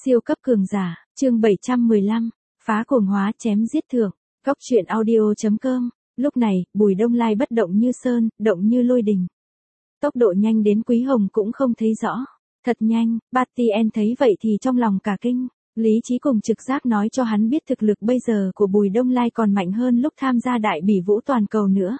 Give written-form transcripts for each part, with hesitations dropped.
Siêu cấp cường giả, chương 715, phá cuồng hóa chém giết thượng, góc truyện audio.com, lúc này, Bùi Đông Lai bất động như sơn, động như lôi đình. Tốc độ nhanh đến Quý Hồng cũng không thấy rõ. Thật nhanh, Batien thấy vậy thì trong lòng cả kinh, lý trí cùng trực giác nói cho hắn biết thực lực bây giờ của Bùi Đông Lai còn mạnh hơn lúc tham gia đại bỉ vũ toàn cầu nữa.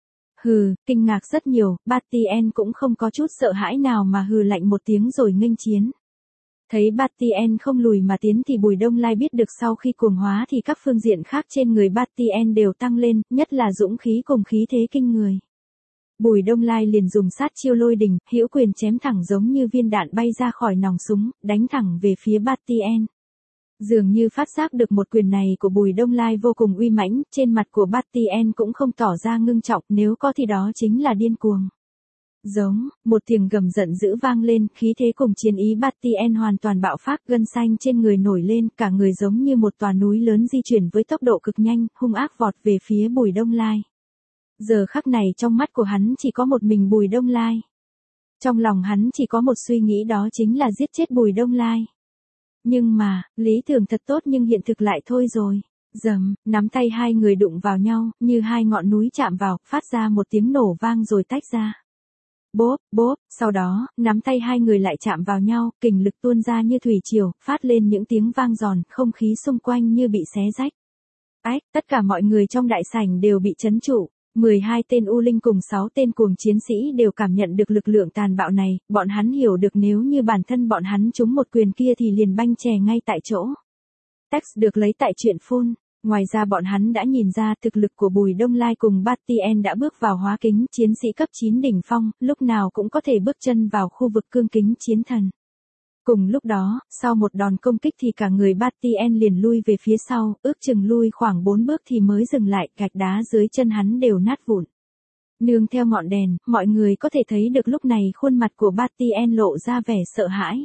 Hừ, kinh ngạc rất nhiều, Batien cũng không có chút sợ hãi nào mà hừ lạnh một tiếng rồi nghênh chiến. Thấy Batien không lùi mà tiến thì Bùi Đông Lai biết được sau khi cuồng hóa thì các phương diện khác trên người Batien đều tăng lên, nhất là dũng khí cùng khí thế kinh người. Bùi Đông Lai liền dùng sát chiêu lôi đình, hữu quyền chém thẳng giống như viên đạn bay ra khỏi nòng súng, đánh thẳng về phía Batien. Dường như phát giác được một quyền này của Bùi Đông Lai vô cùng uy mãnh, trên mặt của Batien cũng không tỏ ra ngưng trọng, nếu có thì đó chính là điên cuồng. Giống, một tiếng gầm giận dữ vang lên, khí thế cùng chiến ý Batien hoàn toàn bạo phát, gân xanh trên người nổi lên, cả người giống như một tòa núi lớn di chuyển với tốc độ cực nhanh, hung ác vọt về phía Bùi Đông Lai. Giờ khắc này trong mắt của hắn chỉ có một mình Bùi Đông Lai. Trong lòng hắn chỉ có một suy nghĩ, đó chính là giết chết Bùi Đông Lai. Nhưng mà, lý tưởng thật tốt nhưng hiện thực lại thôi rồi. Dầm, nắm tay hai người đụng vào nhau, như hai ngọn núi chạm vào, phát ra một tiếng nổ vang rồi tách ra. Bốp, bốp, sau đó, nắm tay hai người lại chạm vào nhau, kình lực tuôn ra như thủy triều, phát lên những tiếng vang giòn, không khí xung quanh như bị xé rách. Ách, tất cả mọi người trong đại sảnh đều bị chấn trụ. 12 tên U Linh cùng 6 tên cuồng chiến sĩ đều cảm nhận được lực lượng tàn bạo này, bọn hắn hiểu được nếu như bản thân bọn hắn trúng một quyền kia thì liền banh chè ngay tại chỗ. Text được lấy tại truyện full. Ngoài ra bọn hắn đã nhìn ra thực lực của Bùi Đông Lai cùng Batien đã bước vào hóa kính chiến sĩ cấp 9 đỉnh phong, lúc nào cũng có thể bước chân vào khu vực cương kính chiến thần. Cùng lúc đó, sau một đòn công kích thì cả người Batien liền lui về phía sau, ước chừng lui khoảng 4 bước thì mới dừng lại, gạch đá dưới chân hắn đều nát vụn. Nương theo ngọn đèn, mọi người có thể thấy được lúc này khuôn mặt của Batien lộ ra vẻ sợ hãi.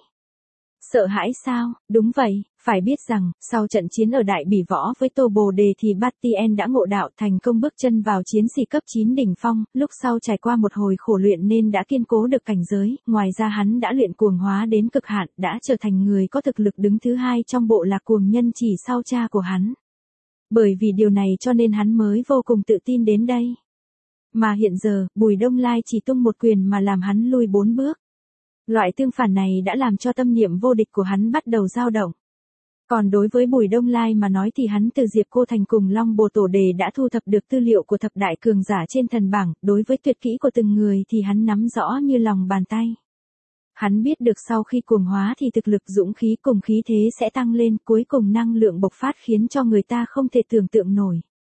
Sợ hãi sao? Đúng vậy, phải biết rằng, sau trận chiến ở Đại Bỉ Võ với Tô Bồ Đề thì Batien đã ngộ đạo thành công bước chân vào chiến sĩ cấp 9 đỉnh phong, lúc sau trải qua một hồi khổ luyện nên đã kiên cố được cảnh giới, ngoài ra hắn đã luyện cuồng hóa đến cực hạn, đã trở thành người có thực lực đứng thứ hai trong bộ lạc cuồng nhân chỉ sau cha của hắn. Bởi vì điều này cho nên hắn mới vô cùng tự tin đến đây. Mà hiện giờ, Bùi Đông Lai chỉ tung một quyền mà làm hắn lui 4 bước. Loại tương phản này đã làm cho tâm niệm vô địch của hắn bắt đầu dao động. Còn đối với Bùi Đông Lai mà nói thì hắn từ Diệp Cô Thành cùng Long Bồ Tổ Đề đã thu thập được tư liệu của thập đại cường giả trên thần bảng, đối với tuyệt kỹ của từng người thì hắn nắm rõ như lòng bàn tay. Hắn biết được sau khi cuồng hóa thì thực lực dũng khí cùng khí thế sẽ tăng lên, cuối cùng năng lượng bộc phát khiến cho người ta không thể tưởng tượng nổi.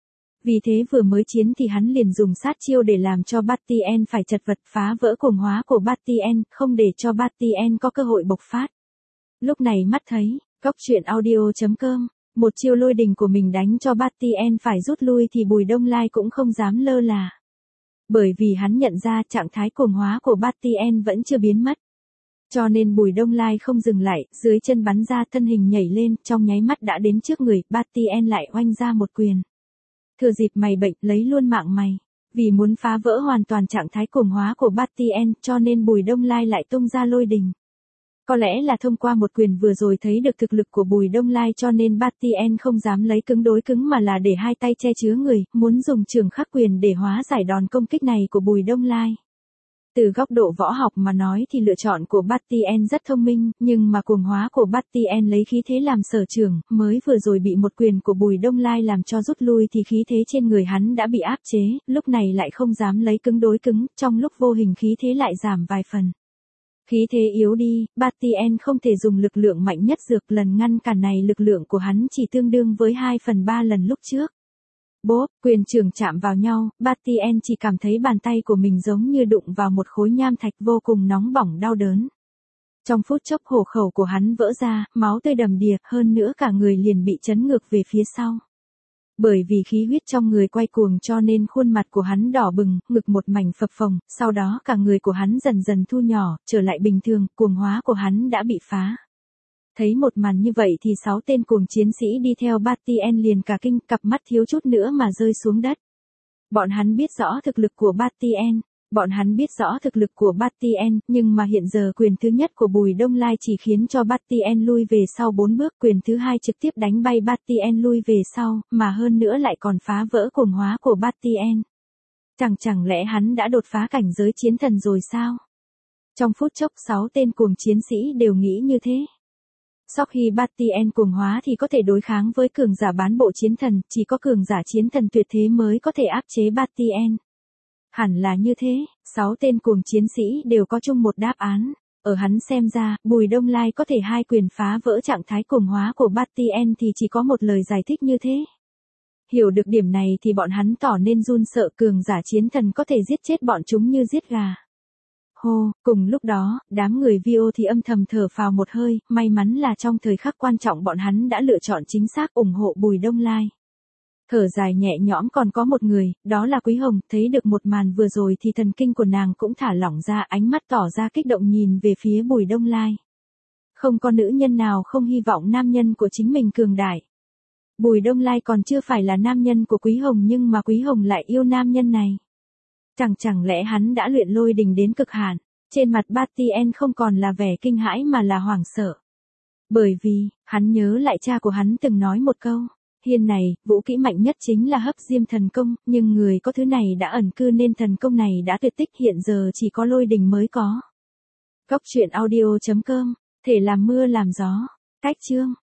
Vì thế vừa mới chiến thì hắn liền dùng sát chiêu để làm cho Batien phải chật vật, phá vỡ cuồng hóa của Batien, không để cho Batien có cơ hội bộc phát. Lúc này mắt thấy, góc truyện audio.com, một chiêu lôi đình của mình đánh cho Batien phải rút lui thì Bùi Đông Lai cũng không dám lơ là. Bởi vì hắn nhận ra trạng thái cuồng hóa của Batien vẫn chưa biến mất. Cho nên Bùi Đông Lai không dừng lại, dưới chân bắn ra, thân hình nhảy lên, trong nháy mắt đã đến trước người, Batien lại oanh ra một quyền. Thừa dịp mày bệnh, lấy luôn mạng mày. Vì muốn phá vỡ hoàn toàn trạng thái cuồng hóa của Batien, cho nên Bùi Đông Lai lại tung ra lôi đình. Có lẽ là thông qua một quyền vừa rồi thấy được thực lực của Bùi Đông Lai cho nên Batien không dám lấy cứng đối cứng mà là để hai tay che chứa người, muốn dùng trường khắc quyền để hóa giải đòn công kích này của Bùi Đông Lai. Từ góc độ võ học mà nói thì lựa chọn của Batien rất thông minh, nhưng mà cuồng hóa của Batien lấy khí thế làm sở trường, mới vừa rồi bị một quyền của Bùi Đông Lai làm cho rút lui thì khí thế trên người hắn đã bị áp chế, lúc này lại không dám lấy cứng đối cứng, trong lúc vô hình khí thế lại giảm vài phần. Khí thế yếu đi, Batien không thể dùng lực lượng mạnh nhất dược, lần ngăn cản này lực lượng của hắn chỉ tương đương với 2/3 lần lúc trước. Bốp, quyền trường chạm vào nhau, Batien chỉ cảm thấy bàn tay của mình giống như đụng vào một khối nham thạch vô cùng nóng bỏng đau đớn. Trong phút chốc hổ khẩu của hắn vỡ ra, máu tươi đầm đìa, hơn nữa cả người liền bị chấn ngược về phía sau. Bởi vì khí huyết trong người quay cuồng cho nên khuôn mặt của hắn đỏ bừng, ngực một mảnh phập phồng, sau đó cả người của hắn dần dần thu nhỏ, trở lại bình thường, cuồng hóa của hắn đã bị phá. Thấy một màn như vậy thì 6 tên cuồng chiến sĩ đi theo Batien liền cả kinh, cặp mắt thiếu chút nữa mà rơi xuống đất. Bọn hắn biết rõ thực lực của Batien. Bọn hắn biết rõ thực lực của Bastien, nhưng mà hiện giờ quyền thứ nhất của Bùi Đông Lai chỉ khiến cho Bastien lui về sau 4 bước, quyền thứ hai trực tiếp đánh bay Bastien lui về sau, mà hơn nữa lại còn phá vỡ cuồng hóa của Bastien. Chẳng lẽ hắn đã đột phá cảnh giới chiến thần rồi sao? Trong phút chốc 6 tên cuồng chiến sĩ đều nghĩ như thế. Sau khi Bastien cuồng hóa thì có thể đối kháng với cường giả bán bộ chiến thần, chỉ có cường giả chiến thần tuyệt thế mới có thể áp chế Bastien. Hẳn là như thế, 6 tên cuồng chiến sĩ đều có chung một đáp án. Ở hắn xem ra, Bùi Đông Lai có thể hai quyền phá vỡ trạng thái cuồng hóa của Bastien thì chỉ có một lời giải thích như thế. Hiểu được điểm này thì bọn hắn tỏ nên run sợ, cường giả chiến thần có thể giết chết bọn chúng như giết gà. Hô, cùng lúc đó, đám người Vio thì âm thầm thở phào một hơi, may mắn là trong thời khắc quan trọng bọn hắn đã lựa chọn chính xác ủng hộ Bùi Đông Lai. Thở dài nhẹ nhõm còn có một người, đó là Quý Hồng, thấy được một màn vừa rồi thì thần kinh của nàng cũng thả lỏng ra, ánh mắt tỏ ra kích động nhìn về phía Bùi Đông Lai. Không có nữ nhân nào không hy vọng nam nhân của chính mình cường đại. Bùi Đông Lai còn chưa phải là nam nhân của Quý Hồng nhưng mà Quý Hồng lại yêu nam nhân này. Chẳng lẽ hắn đã luyện lôi đình đến cực hạn? Trên mặt Bastien không còn là vẻ kinh hãi mà là hoảng sợ. Bởi vì, hắn nhớ lại cha của hắn từng nói một câu. Hiên này, vũ kỹ mạnh nhất chính là hấp diêm thần công, nhưng người có thứ này đã ẩn cư nên thần công này đã tuyệt tích, hiện giờ chỉ có lôi đình mới có. Góc truyện audio.com, thể làm mưa làm gió. Cách chương.